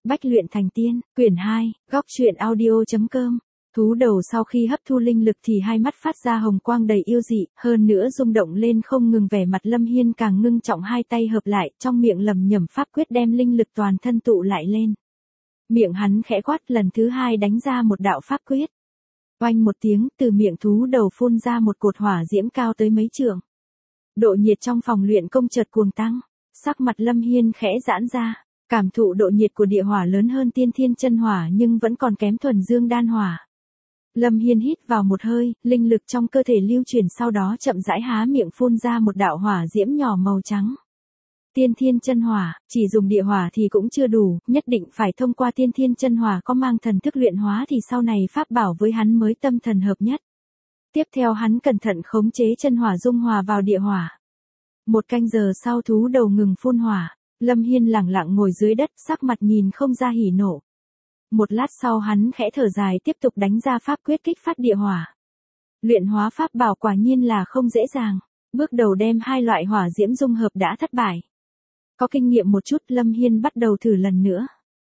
Bách luyện thành tiên, quyển 2, góc truyện audio.com. Thú đầu sau khi hấp thu linh lực thì hai mắt phát ra hồng quang đầy yêu dị, hơn nữa rung động lên không ngừng, vẻ mặt Lâm Hiên càng ngưng trọng, hai tay hợp lại, trong miệng lẩm nhẩm pháp quyết đem linh lực toàn thân tụ lại lên. Miệng hắn khẽ quát, lần thứ hai đánh ra một đạo pháp quyết. Oanh một tiếng, từ miệng thú đầu phun ra một cột hỏa diễm cao tới mấy trượng. Độ nhiệt trong phòng luyện công chợt cuồng tăng, sắc mặt Lâm Hiên khẽ giãn ra. Cảm thụ độ nhiệt của địa hỏa lớn hơn tiên thiên chân hỏa nhưng vẫn còn kém thuần dương đan hỏa. Lâm Hiên hít vào một hơi, linh lực trong cơ thể lưu chuyển, sau đó chậm rãi há miệng phun ra một đạo hỏa diễm nhỏ màu trắng. Tiên thiên chân hỏa, chỉ dùng địa hỏa thì cũng chưa đủ, nhất định phải thông qua tiên thiên chân hỏa có mang thần thức luyện hóa thì sau này pháp bảo với hắn mới tâm thần hợp nhất. Tiếp theo hắn cẩn thận khống chế chân hỏa dung hòa vào địa hỏa. Một canh giờ sau thú đầu ngừng phun hỏa. Lâm Hiên lẳng lặng ngồi dưới đất, sắc mặt nhìn không ra hỉ nộ. Một lát sau hắn khẽ thở dài, tiếp tục đánh ra pháp quyết kích phát địa hỏa. Luyện hóa pháp bảo quả nhiên là không dễ dàng. Bước đầu đem hai loại hỏa diễm dung hợp đã thất bại. Có kinh nghiệm một chút, Lâm Hiên bắt đầu thử lần nữa.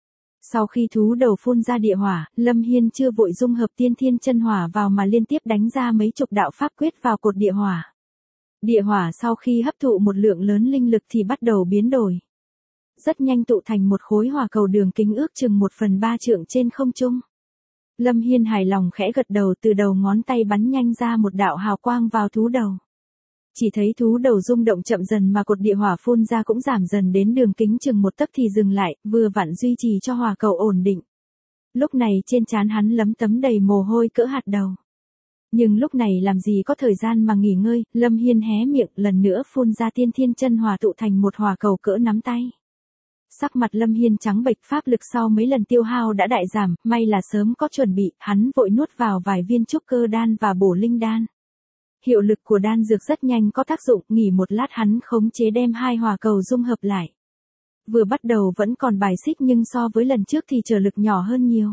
Sau khi thú đầu phun ra địa hỏa, Lâm Hiên chưa vội dung hợp tiên thiên chân hỏa vào mà liên tiếp đánh ra mấy chục đạo pháp quyết vào cột địa hỏa. Địa hỏa sau khi hấp thụ một lượng lớn linh lực thì bắt đầu biến đổi. Rất nhanh tụ thành một khối hỏa cầu đường kính ước chừng 1/3 trượng trên không trung. Lâm Hiên hài lòng khẽ gật đầu, từ đầu ngón tay bắn nhanh ra một đạo hào quang vào thú đầu. Chỉ thấy thú đầu rung động chậm dần mà cột địa hỏa phun ra cũng giảm dần đến đường kính chừng 1 tấc thì dừng lại, vừa vặn duy trì cho hỏa cầu ổn định. Lúc này trên trán hắn lấm tấm đầy mồ hôi cỡ hạt đầu. Nhưng lúc này làm gì có thời gian mà nghỉ ngơi, Lâm Hiên hé miệng lần nữa phun ra tiên thiên chân hỏa tụ thành một hỏa cầu cỡ nắm tay. Sắc mặt Lâm Hiên trắng bệch, pháp lực sau mấy lần tiêu hao đã đại giảm, may là sớm có chuẩn bị, hắn vội nuốt vào vài viên trúc cơ đan và bổ linh đan. Hiệu lực của đan dược rất nhanh có tác dụng, nghỉ một lát hắn khống chế đem hai hỏa cầu dung hợp lại. Vừa bắt đầu vẫn còn bài xích nhưng so với lần trước thì trở lực nhỏ hơn nhiều.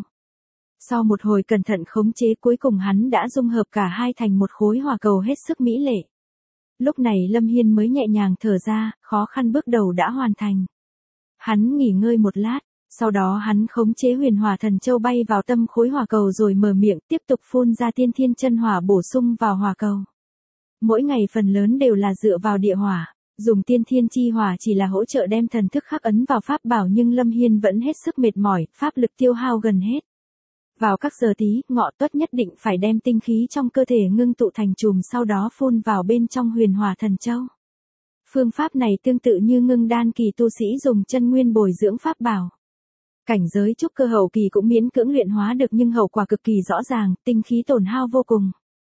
Sau một hồi cẩn thận khống chế cuối cùng hắn đã dung hợp cả hai thành một khối hỏa cầu hết sức mỹ lệ. Lúc này Lâm Hiên mới nhẹ nhàng thở ra, khó khăn bước đầu đã hoàn thành. Hắn nghỉ ngơi một lát, sau đó hắn khống chế huyền hỏa thần châu bay vào tâm khối hỏa cầu rồi mở miệng tiếp tục phun ra tiên thiên chân hỏa bổ sung vào hỏa cầu. Mỗi ngày phần lớn đều là dựa vào địa hỏa, dùng tiên thiên chi hỏa chỉ là hỗ trợ đem thần thức khắc ấn vào pháp bảo nhưng Lâm Hiên vẫn hết sức mệt mỏi, pháp lực tiêu hao gần hết. Vào các giờ tí, ngọ tuất nhất định phải đem tinh khí trong cơ thể ngưng tụ thành chùm sau đó phun vào bên trong huyền hỏa thần châu. Phương pháp này tương tự như ngưng đan kỳ tu sĩ dùng chân nguyên bồi dưỡng pháp bảo. Cảnh giới trúc cơ hậu kỳ cũng miễn cưỡng luyện hóa được nhưng hậu quả cực kỳ rõ ràng, tinh khí tổn hao vô cùng.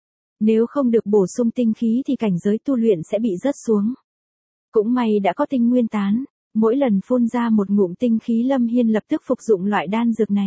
Nếu không được bổ sung tinh khí thì cảnh giới tu luyện sẽ bị rớt xuống. Cũng may đã có tinh nguyên tán, mỗi lần phun ra một ngụm tinh khí Lâm Hiên lập tức phục dụng loại đan dược này.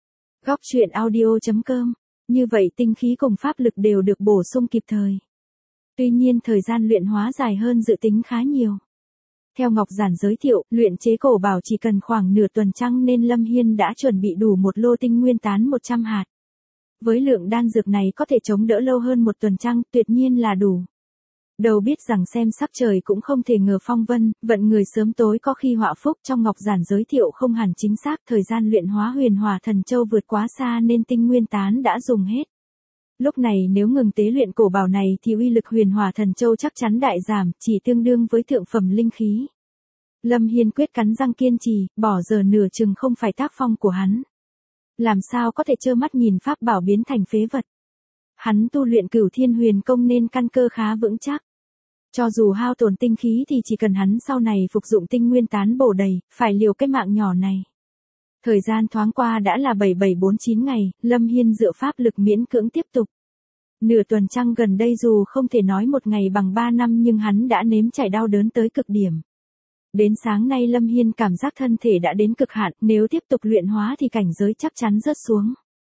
Góc truyện audio.com, như vậy tinh khí cùng pháp lực đều được bổ sung kịp thời. Tuy nhiên thời gian luyện hóa dài hơn dự tính khá nhiều. Theo Ngọc Giản giới thiệu, luyện chế cổ bảo chỉ cần khoảng nửa tuần trăng nên Lâm Hiên đã chuẩn bị đủ một lô tinh nguyên tán 100 hạt. Với lượng đan dược này có thể chống đỡ lâu hơn một tuần trăng, tuyệt nhiên là đủ. Đâu biết rằng xem sắc trời cũng không thể ngờ phong vân, vận người sớm tối có khi họa phúc, trong Ngọc Giản giới thiệu không hẳn chính xác, thời gian luyện hóa huyền hỏa thần châu vượt quá xa nên tinh nguyên tán đã dùng hết. Lúc này nếu ngừng tế luyện cổ bảo này thì uy lực huyền hỏa thần châu chắc chắn đại giảm, chỉ tương đương với thượng phẩm linh khí. Lâm Hiên quyết cắn răng kiên trì, bỏ giờ nửa chừng không phải tác phong của hắn. Làm sao có thể trơ mắt nhìn pháp bảo biến thành phế vật. Hắn tu luyện Cửu Thiên Huyền Công nên căn cơ khá vững chắc. Cho dù hao tổn tinh khí thì chỉ cần hắn sau này phục dụng tinh nguyên tán bổ đầy, phải liều cái mạng nhỏ này. Thời gian thoáng qua đã là 7749 ngày, Lâm Hiên dựa pháp lực miễn cưỡng tiếp tục. Nửa tuần trăng gần đây dù không thể nói một ngày bằng 3 năm nhưng hắn đã nếm trải đau đớn tới cực điểm. Đến sáng nay Lâm Hiên cảm giác thân thể đã đến cực hạn, nếu tiếp tục luyện hóa thì cảnh giới chắc chắn rớt xuống.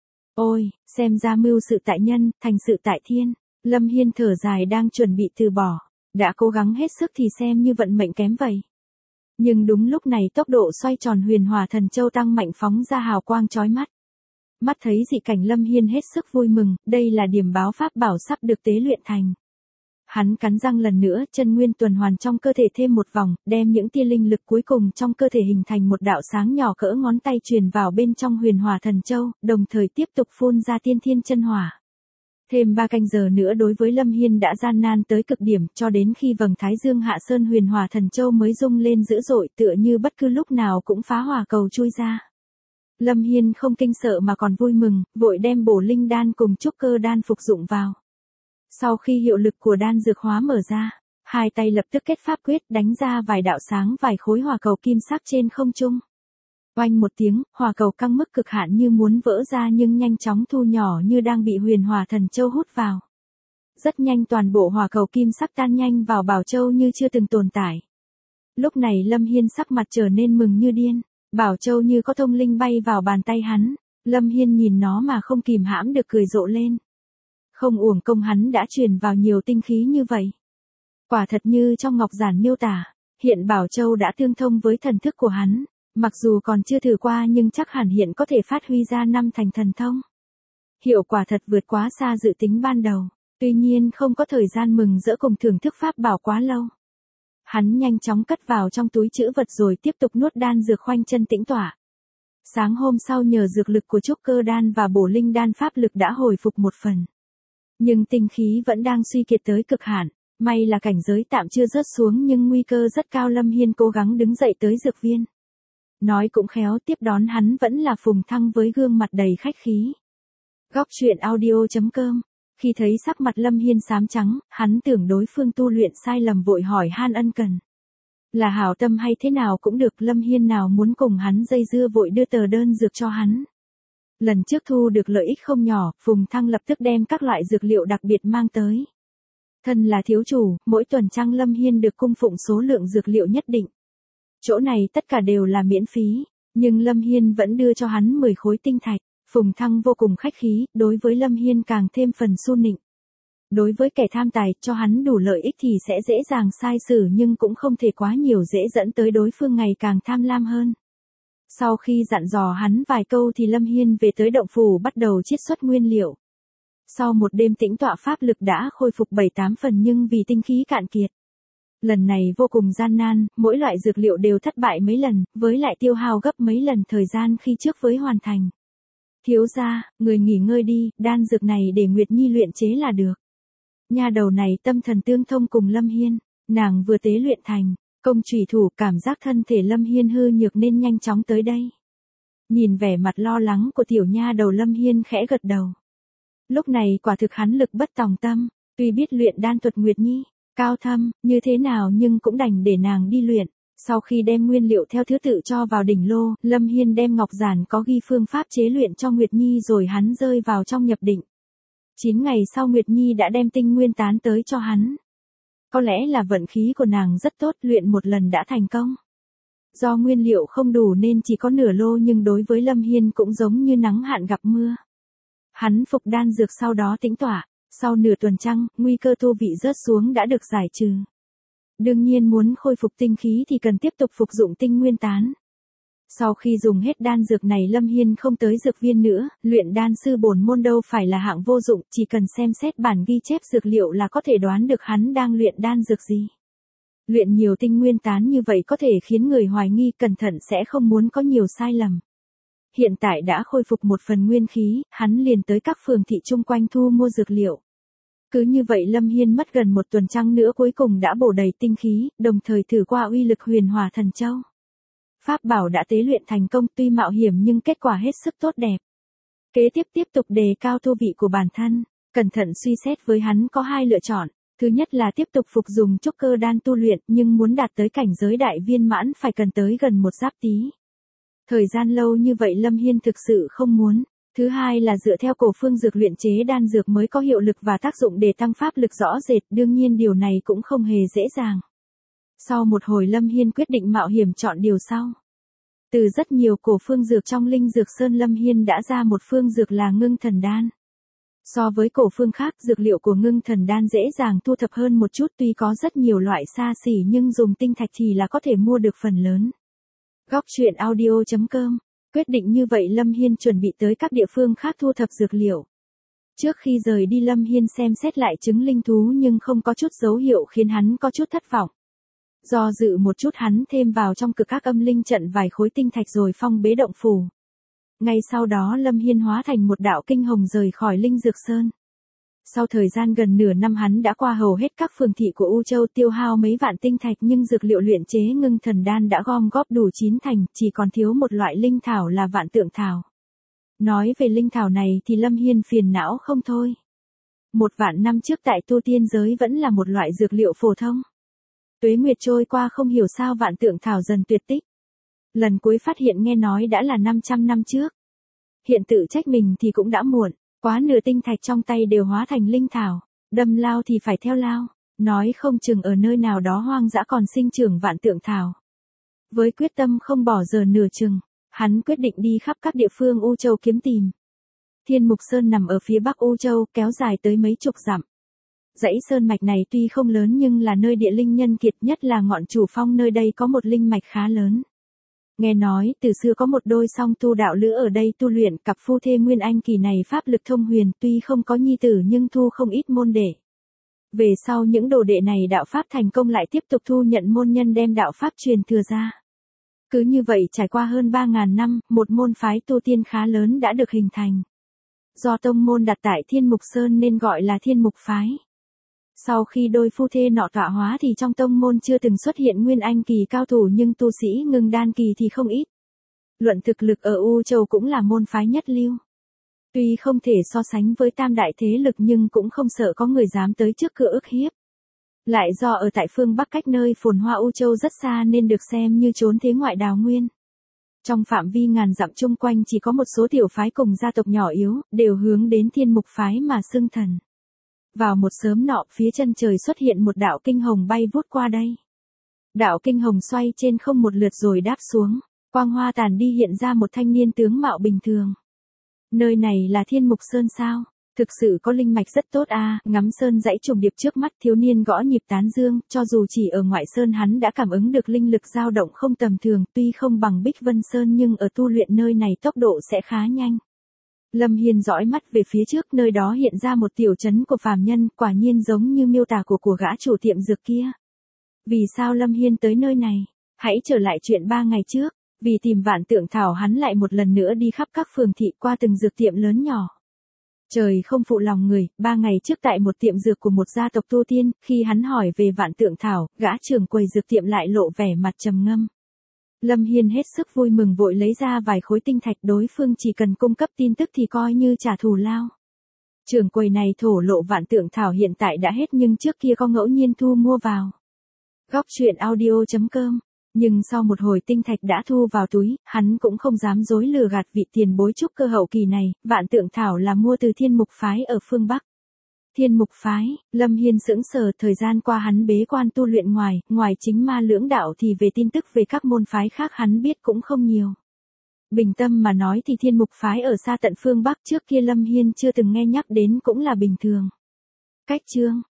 Ôi, xem ra mưu sự tại nhân, thành sự tại thiên. Lâm Hiên thở dài đang chuẩn bị từ bỏ. Đã cố gắng hết sức thì xem như vận mệnh kém vậy. Nhưng đúng lúc này tốc độ xoay tròn huyền hỏa thần châu tăng mạnh phóng ra hào quang chói mắt. Mắt thấy dị cảnh Lâm Hiên hết sức vui mừng, đây là điểm báo pháp bảo sắp được tế luyện thành. Hắn cắn răng lần nữa, chân nguyên tuần hoàn trong cơ thể thêm một vòng, đem những tia linh lực cuối cùng trong cơ thể hình thành một đạo sáng nhỏ cỡ ngón tay truyền vào bên trong huyền hỏa thần châu, đồng thời tiếp tục phun ra tiên thiên chân hỏa. Thêm 3 canh giờ nữa đối với Lâm Hiên đã gian nan tới cực điểm, cho đến khi vầng thái dương hạ sơn huyền hỏa thần châu mới rung lên dữ dội, tựa như bất cứ lúc nào cũng phá hỏa cầu chui ra. Lâm Hiên không kinh sợ mà còn vui mừng, vội đem bổ linh đan cùng trúc cơ đan phục dụng vào. Sau khi hiệu lực của đan dược hóa mở ra, hai tay lập tức kết pháp quyết đánh ra vài đạo sáng vài khối hỏa cầu kim sắc trên không trung. Oanh một tiếng, hỏa cầu căng mức cực hạn như muốn vỡ ra nhưng nhanh chóng thu nhỏ như đang bị huyền hỏa thần châu hút vào. Rất nhanh toàn bộ hỏa cầu kim sắc tan nhanh vào bảo châu như chưa từng tồn tại. Lúc này Lâm Hiên sắc mặt trở nên mừng như điên, bảo châu như có thông linh bay vào bàn tay hắn, Lâm Hiên nhìn nó mà không kìm hãm được cười rộ lên. Không uổng công hắn đã truyền vào nhiều tinh khí như vậy. Quả thật như trong ngọc giản miêu tả, hiện bảo châu đã tương thông với thần thức của hắn. Mặc dù còn chưa thử qua nhưng chắc hẳn hiện có thể phát huy ra 5 thành thần thông. Hiệu quả thật vượt quá xa dự tính ban đầu, tuy nhiên không có thời gian mừng rỡ cùng thưởng thức pháp bảo quá lâu. Hắn nhanh chóng cất vào trong túi trữ vật rồi tiếp tục nuốt đan dược khoanh chân tĩnh tọa. Sáng hôm sau nhờ dược lực của trúc cơ đan và bổ linh đan pháp lực đã hồi phục một phần. Nhưng tinh khí vẫn đang suy kiệt tới cực hạn, may là cảnh giới tạm chưa rớt xuống nhưng nguy cơ rất cao. Lâm Hiên cố gắng đứng dậy tới dược viên. Nói cũng khéo, tiếp đón hắn vẫn là Phùng Thăng với gương mặt đầy khách khí. Góc truyện audio.com. Khi thấy sắc mặt Lâm Hiên xám trắng, hắn tưởng đối phương tu luyện sai lầm vội hỏi han ân cần. Là hảo tâm hay thế nào cũng được, Lâm Hiên nào muốn cùng hắn dây dưa vội đưa tờ đơn dược cho hắn. Lần trước thu được lợi ích không nhỏ, Phùng Thăng lập tức đem các loại dược liệu đặc biệt mang tới. Thân là thiếu chủ, mỗi tuần trăng Lâm Hiên được cung phụng số lượng dược liệu nhất định. Chỗ này tất cả đều là miễn phí, nhưng Lâm Hiên vẫn đưa cho hắn 10 khối tinh thạch. Phùng Thăng vô cùng khách khí, đối với Lâm Hiên càng thêm phần su nịnh. Đối với kẻ tham tài, cho hắn đủ lợi ích thì sẽ dễ dàng sai xử nhưng cũng không thể quá nhiều dễ dẫn tới đối phương ngày càng tham lam hơn. Sau khi dặn dò hắn vài câu thì Lâm Hiên về tới động phủ bắt đầu chiết xuất nguyên liệu. Sau một đêm tĩnh tọa pháp lực đã khôi phục 7-8 phần nhưng vì tinh khí cạn kiệt. Lần này vô cùng gian nan, mỗi loại dược liệu đều thất bại mấy lần, với lại tiêu hao gấp mấy lần thời gian khi trước với hoàn thành. Thiếu gia, người nghỉ ngơi đi, đan dược này để Nguyệt Nhi luyện chế là được. Nha đầu này tâm thần tương thông cùng Lâm Hiên, nàng vừa tế luyện thành công chủy thủ, cảm giác thân thể Lâm Hiên hư nhược nên nhanh chóng tới đây. Nhìn vẻ mặt lo lắng của tiểu nha đầu, Lâm Hiên khẽ gật đầu. Lúc này quả thực hắn lực bất tòng tâm, tuy biết luyện đan thuật Nguyệt Nhi cao thâm như thế nào nhưng cũng đành để nàng đi luyện. Sau khi đem nguyên liệu theo thứ tự cho vào đỉnh lô, Lâm Hiên đem ngọc giản có ghi phương pháp chế luyện cho Nguyệt Nhi rồi hắn rơi vào trong nhập định. 9 ngày sau Nguyệt Nhi đã đem tinh nguyên tán tới cho hắn. Có lẽ là vận khí của nàng rất tốt, luyện một lần đã thành công. Do nguyên liệu không đủ nên chỉ có nửa lô nhưng đối với Lâm Hiên cũng giống như nắng hạn gặp mưa. Hắn phục đan dược sau đó tĩnh tọa, sau nửa tuần trăng, nguy cơ tu vị rớt xuống đã được giải trừ. Đương nhiên muốn khôi phục tinh khí thì cần tiếp tục phục dụng tinh nguyên tán. Sau khi dùng hết đan dược này Lâm Hiên không tới dược viên nữa, luyện đan sư bổn môn đâu phải là hạng vô dụng, chỉ cần xem xét bản ghi chép dược liệu là có thể đoán được hắn đang luyện đan dược gì. Luyện nhiều tinh nguyên tán như vậy có thể khiến người hoài nghi, cẩn thận sẽ không muốn có nhiều sai lầm. Hiện tại đã khôi phục một phần nguyên khí, hắn liền tới các phường thị chung quanh thu mua dược liệu. Cứ như vậy Lâm Hiên mất gần một tuần trăng nữa cuối cùng đã bổ đầy tinh khí, đồng thời thử qua uy lực huyền hỏa thần châu. Pháp bảo đã tế luyện thành công, tuy mạo hiểm nhưng kết quả hết sức tốt đẹp. Kế tiếp tục đề cao tu vị của bản thân, cẩn thận suy xét với hắn có hai lựa chọn. Thứ nhất là tiếp tục phục dùng trúc cơ đan tu luyện, nhưng muốn đạt tới cảnh giới đại viên mãn phải cần tới gần một giáp tý. Thời gian lâu như vậy Lâm Hiên thực sự không muốn. Thứ hai là dựa theo cổ phương dược luyện chế đan dược mới có hiệu lực và tác dụng để tăng pháp lực rõ rệt, đương nhiên điều này cũng không hề dễ dàng. Sau một hồi Lâm Hiên quyết định mạo hiểm chọn điều sau. Từ rất nhiều cổ phương dược trong linh dược sơn Lâm Hiên đã ra một phương dược là ngưng thần đan. So với cổ phương khác, dược liệu của ngưng thần đan dễ dàng thu thập hơn một chút, tuy có rất nhiều loại xa xỉ nhưng dùng tinh thạch thì là có thể mua được phần lớn. Góc truyện audio.com. Quyết định như vậy Lâm Hiên chuẩn bị tới các địa phương khác thu thập dược liệu. Trước khi rời đi Lâm Hiên xem xét lại chứng linh thú nhưng không có chút dấu hiệu khiến hắn có chút thất vọng. Do dự một chút hắn thêm vào trong cực các âm linh trận vài khối tinh thạch rồi phong bế động phủ. Ngay sau đó Lâm Hiên hóa thành một đạo kinh hồng rời khỏi Linh Dược Sơn. Sau thời gian gần nửa năm hắn đã qua hầu hết các phường thị của U Châu, tiêu hao mấy vạn tinh thạch, nhưng dược liệu luyện chế ngưng thần đan đã gom góp đủ 9 thành, chỉ còn thiếu một loại linh thảo là Vạn Tượng Thảo. Nói về linh thảo này thì Lâm Hiên phiền não không thôi. 1.000 năm trước tại tu tiên giới vẫn là một loại dược liệu phổ thông. Tuế nguyệt trôi qua không hiểu sao Vạn Tượng Thảo dần tuyệt tích. Lần cuối phát hiện nghe nói đã là 500 năm trước. Hiện tự trách mình thì cũng đã muộn, quá nửa tinh thạch trong tay đều hóa thành linh thảo, đâm lao thì phải theo lao, nói không chừng ở nơi nào đó hoang dã còn sinh trưởng Vạn Tượng Thảo. Với quyết tâm không bỏ giờ nửa chừng, hắn quyết định đi khắp các địa phương U Châu kiếm tìm. Thiên Mục Sơn nằm ở phía bắc U Châu, kéo dài tới mấy chục dặm. Dãy sơn mạch này tuy không lớn nhưng là nơi địa linh nhân kiệt, nhất là ngọn chủ phong nơi đây có một linh mạch khá lớn. Nghe nói từ xưa có một đôi song tu đạo lữ ở đây tu luyện, cặp phu thê Nguyên Anh kỳ này pháp lực thông huyền, tuy không có nhi tử nhưng thu không ít môn đệ. Về sau những đồ đệ này đạo pháp thành công lại tiếp tục thu nhận môn nhân đem đạo pháp truyền thừa ra. Cứ như vậy trải qua hơn 3.000 năm, một môn phái tu tiên khá lớn đã được hình thành. Do tông môn đặt tại Thiên Mục Sơn nên gọi là Thiên Mục Phái. Sau khi đôi phu thê nọ tọa hóa thì trong tông môn chưa từng xuất hiện Nguyên Anh kỳ cao thủ, nhưng tu sĩ ngưng đan kỳ thì không ít. Luận thực lực ở U Châu cũng là môn phái nhất lưu. Tuy không thể so sánh với tam đại thế lực nhưng cũng không sợ có người dám tới trước cửa ức hiếp. Lại do ở tại phương Bắc cách nơi phồn hoa U Châu rất xa nên được xem như trốn thế ngoại đào nguyên. Trong phạm vi ngàn dặm chung quanh chỉ có một số tiểu phái cùng gia tộc nhỏ yếu, đều hướng đến Thiên Mục Phái mà xưng thần. Vào một sớm nọ, phía chân trời xuất hiện một đạo kinh hồng bay vút qua đây. Đạo kinh hồng xoay trên không một lượt rồi đáp xuống, quang hoa tàn đi hiện ra một thanh niên tướng mạo bình thường. Nơi này là Thiên Mục Sơn sao? Thực sự có linh mạch rất tốt à, ngắm sơn dãy trùng điệp trước mắt, thiếu niên gõ nhịp tán dương, cho dù chỉ ở ngoại sơn hắn đã cảm ứng được linh lực dao động không tầm thường, tuy không bằng Bích Vân Sơn nhưng ở tu luyện nơi này tốc độ sẽ khá nhanh. Lâm Hiên dõi mắt về phía trước, nơi đó hiện ra một tiểu trấn của phàm nhân, quả nhiên giống như miêu tả của gã chủ tiệm dược kia. Vì sao Lâm Hiên tới nơi này? Hãy trở lại chuyện 3 ngày trước, vì tìm Vạn Tượng Thảo hắn lại một lần nữa đi khắp các phường thị, qua từng dược tiệm lớn nhỏ. Trời không phụ lòng người, 3 ngày trước tại một tiệm dược của một gia tộc tu tiên, khi hắn hỏi về Vạn Tượng Thảo, gã trưởng quầy dược tiệm lại lộ vẻ mặt trầm ngâm. Lâm Hiên hết sức vui mừng vội lấy ra vài khối tinh thạch, đối phương chỉ cần cung cấp tin tức thì coi như trả thù lao. Trưởng quầy này thổ lộ Vạn Tượng Thảo hiện tại đã hết nhưng trước kia có ngẫu nhiên thu mua vào. Góc truyện audio.com. Nhưng sau một hồi tinh thạch đã thu vào túi, hắn cũng không dám dối lừa gạt vị tiền bối trúc cơ hậu kỳ này, Vạn Tượng Thảo là mua từ Thiên Mục Phái ở phương Bắc. Thiên Mục Phái, Lâm Hiên sững sờ, thời gian qua hắn bế quan tu luyện ngoài chính ma lưỡng đạo thì về tin tức về các môn phái khác hắn biết cũng không nhiều. Bình tâm mà nói thì Thiên Mục Phái ở xa tận phương Bắc trước kia Lâm Hiên chưa từng nghe nhắc đến cũng là bình thường. Cách chương